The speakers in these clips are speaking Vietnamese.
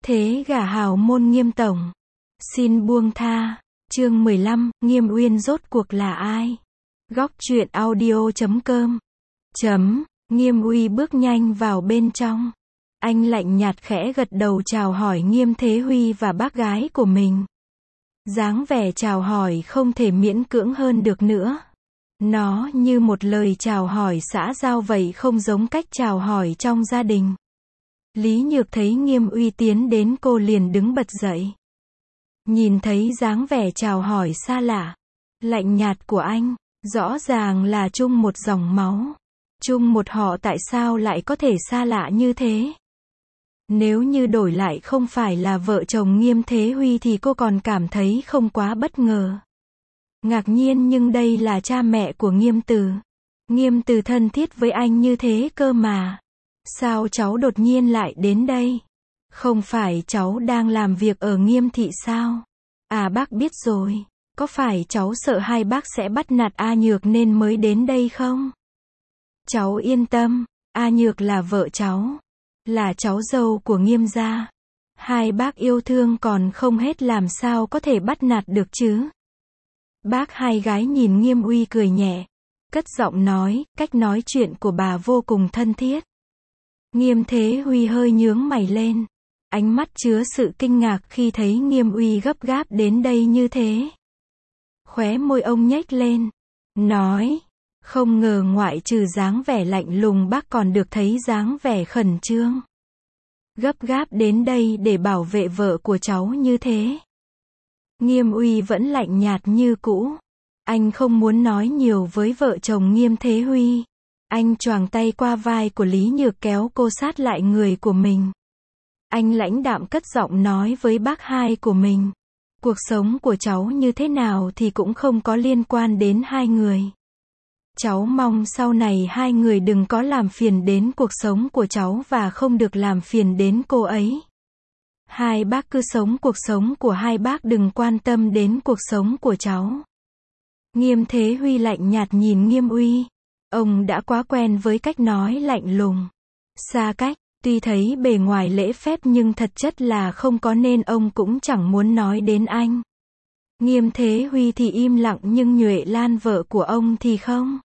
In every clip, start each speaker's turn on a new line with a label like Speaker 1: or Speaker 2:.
Speaker 1: Thế gả hào môn Nghiêm tổng. Xin buông tha. Chương 15, Nghiêm Uyên rốt cuộc là ai? Góc truyện audio.com. Nghiêm Uy bước nhanh vào bên trong. Anh lạnh nhạt khẽ gật đầu chào hỏi Nghiêm Thế Huy và bác gái của mình. Dáng vẻ chào hỏi không thể miễn cưỡng hơn được nữa. Nó như một lời chào hỏi xã giao vậy, không giống cách chào hỏi trong gia đình. Lý Nhược thấy Nghiêm Uy tiến đến, cô liền đứng bật dậy. Nhìn thấy dáng vẻ chào hỏi xa lạ, lạnh nhạt của anh, rõ ràng là chung một dòng máu, chung một họ, tại sao lại có thể xa lạ như thế? Nếu như đổi lại không phải là vợ chồng Nghiêm Thế Huy thì cô còn cảm thấy không quá bất ngờ, ngạc nhiên, nhưng đây là cha mẹ của Nghiêm Từ. Nghiêm Từ thân thiết với anh như thế cơ mà. Sao cháu đột nhiên lại đến đây? Không phải cháu đang làm việc ở Nghiêm thị sao? À, bác biết rồi. Có phải cháu sợ hai bác sẽ bắt nạt A Nhược nên mới đến đây không? Cháu yên tâm, A Nhược là vợ cháu, là cháu dâu của Nghiêm gia. Hai bác yêu thương còn không hết, làm sao có thể bắt nạt được chứ? Bác hai gái nhìn Nghiêm Uy cười nhẹ, cất giọng nói, cách nói chuyện của bà vô cùng thân thiết. Nghiêm Thế Huy hơi nhướng mày lên, ánh mắt chứa sự kinh ngạc khi thấy Nghiêm Uy gấp gáp đến đây như thế. Khóe môi ông nhếch lên, nói, không ngờ ngoại trừ dáng vẻ lạnh lùng bác còn được thấy dáng vẻ khẩn trương. Gấp gáp đến đây để bảo vệ vợ của cháu như thế. Nghiêm Uy vẫn lạnh nhạt như cũ. Anh không muốn nói nhiều với vợ chồng Nghiêm Thế Huy. Anh choàng tay qua vai của Lý Nhược kéo cô sát lại người của mình. Anh lãnh đạm cất giọng nói với bác hai của mình. Cuộc sống của cháu như thế nào thì cũng không có liên quan đến hai người. Cháu mong sau này hai người đừng có làm phiền đến cuộc sống của cháu và không được làm phiền đến cô ấy. Hai bác cứ sống cuộc sống của hai bác, đừng quan tâm đến cuộc sống của cháu. Nghiêm Thế Huy lạnh nhạt nhìn Nghiêm Uy. Ông đã quá quen với cách nói lạnh lùng, xa cách, tuy thấy bề ngoài lễ phép nhưng thật chất là không có, nên ông cũng chẳng muốn nói đến anh. Nghiêm Thế Huy thì im lặng, nhưng Nhuệ Lan vợ của ông thì không.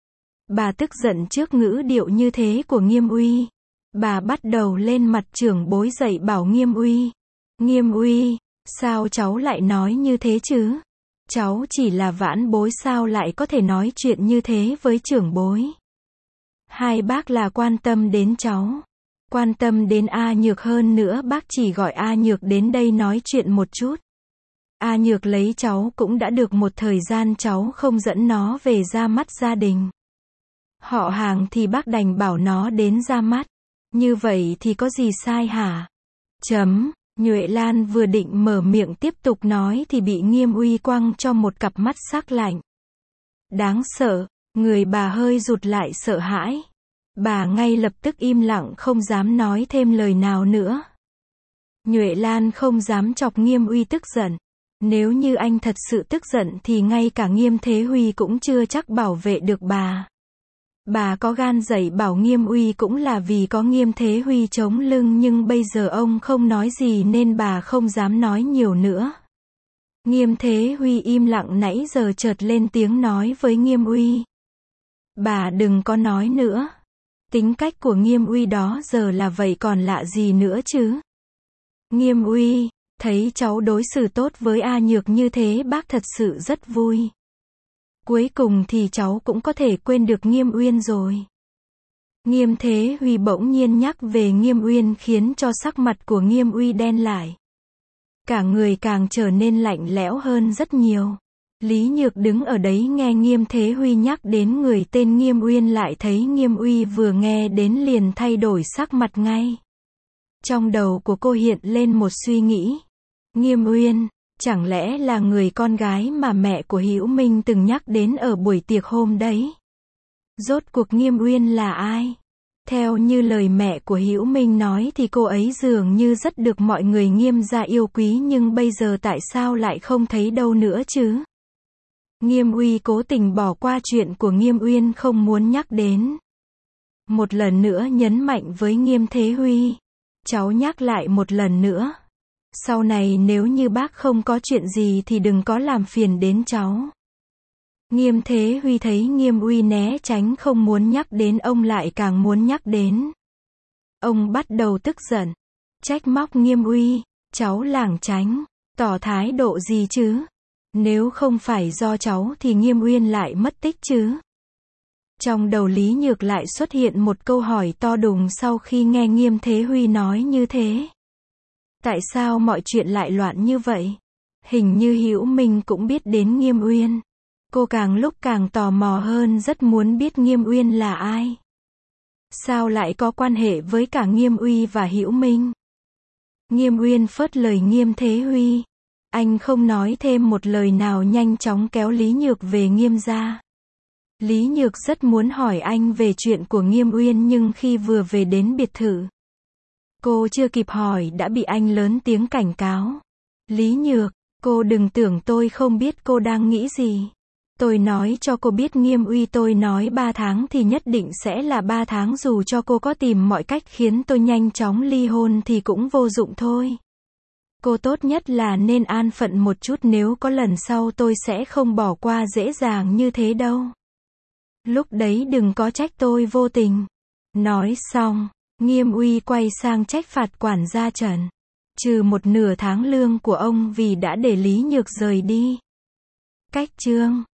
Speaker 1: Bà tức giận trước ngữ điệu như thế của Nghiêm Uy. Bà bắt đầu lên mặt trưởng bối dậy bảo Nghiêm Uy. Nghiêm Uy, sao cháu lại nói như thế chứ? Cháu chỉ là vãn bối, sao lại có thể nói chuyện như thế với trưởng bối? Hai bác là quan tâm đến cháu, quan tâm đến A Nhược hơn nữa, bác chỉ gọi A Nhược đến đây nói chuyện một chút. A Nhược lấy cháu cũng đã được một thời gian, cháu không dẫn nó về ra mắt gia đình. Họ hàng thì bác đành bảo nó đến ra mắt. Như vậy thì có gì sai hả? Nhuệ Lan vừa định mở miệng tiếp tục nói thì bị Nghiêm Uy quăng cho một cặp mắt sắc lạnh. Đáng sợ, người bà hơi rụt lại sợ hãi. Bà ngay lập tức im lặng, không dám nói thêm lời nào nữa. Nhuệ Lan không dám chọc Nghiêm Uy tức giận. Nếu như anh thật sự tức giận thì ngay cả Nghiêm Thế Huy cũng chưa chắc bảo vệ được bà. Bà có gan dậy bảo Nghiêm Uy cũng là vì có Nghiêm Thế Huy chống lưng, nhưng bây giờ ông không nói gì nên bà không dám nói nhiều nữa. Nghiêm Thế Huy im lặng nãy giờ chợt lên tiếng nói với Nghiêm Uy. Bà đừng có nói nữa. Tính cách của Nghiêm Uy đó giờ là vậy còn lạ gì nữa chứ? Nghiêm Uy, thấy cháu đối xử tốt với A Nhược như thế bác thật sự rất vui. Cuối cùng thì cháu cũng có thể quên được Nghiêm Uyên rồi. Nghiêm Thế Huy bỗng nhiên nhắc về Nghiêm Uyên khiến cho sắc mặt của Nghiêm Uy đen lại. Cả người càng trở nên lạnh lẽo hơn rất nhiều. Lý Nhược đứng ở đấy nghe Nghiêm Thế Huy nhắc đến người tên Nghiêm Uyên, lại thấy Nghiêm Uy vừa nghe đến liền thay đổi sắc mặt ngay. Trong đầu của cô hiện lên một suy nghĩ. Nghiêm Uyên, chẳng lẽ là người con gái mà mẹ của Hữu Minh từng nhắc đến ở buổi tiệc hôm đấy? Rốt cuộc Nghiêm Uyên là ai? Theo như lời mẹ của Hữu Minh nói thì cô ấy dường như rất được mọi người Nghiêm gia yêu quý, nhưng bây giờ tại sao lại không thấy đâu nữa chứ? Nghiêm Uy cố tình bỏ qua chuyện của Nghiêm Uyên, không muốn nhắc đến. Một lần nữa nhấn mạnh với Nghiêm Thế Huy. cháu nhắc lại một lần nữa. Sau này nếu như bác không có chuyện gì thì đừng có làm phiền đến cháu. Nghiêm Thế Huy thấy Nghiêm Uy né tránh không muốn nhắc đến, ông lại càng muốn nhắc đến. Ông bắt đầu tức giận, trách móc Nghiêm Uy, cháu lảng tránh, tỏ thái độ gì chứ? Nếu không phải do cháu thì Nghiêm Uyên lại mất tích chứ? Trong đầu Lý Nhược lại xuất hiện một câu hỏi to đùng sau khi nghe Nghiêm Thế Huy nói như thế. Tại sao mọi chuyện lại loạn như vậy? Hình như Hữu Minh cũng biết đến Nghiêm Uyên. Cô càng lúc càng tò mò hơn, rất muốn biết Nghiêm Uyên là ai. Sao lại có quan hệ với cả Nghiêm Uy và Hữu Minh? Nghiêm Uyên phớt lời Nghiêm Thế Huy. Anh không nói thêm một lời nào, nhanh chóng kéo Lý Nhược về Nghiêm gia. Lý Nhược rất muốn hỏi anh về chuyện của Nghiêm Uyên, nhưng khi vừa về đến biệt thự, cô chưa kịp hỏi đã bị anh lớn tiếng cảnh cáo. Lý Nhược, cô đừng tưởng tôi không biết cô đang nghĩ gì. Tôi nói cho cô biết Nghiêm Uy, tôi nói 3 tháng thì nhất định sẽ là 3 tháng, dù cho cô có tìm mọi cách khiến tôi nhanh chóng ly hôn thì cũng vô dụng thôi. Cô tốt nhất là nên an phận một chút, nếu có lần sau tôi sẽ không bỏ qua dễ dàng như thế đâu. Lúc đấy đừng có trách tôi vô tình. Nói xong, Nghiêm Uy quay sang trách phạt quản gia Trần. Trừ 1/2 tháng lương của ông vì đã để Lý Nhược rời đi. Cách chương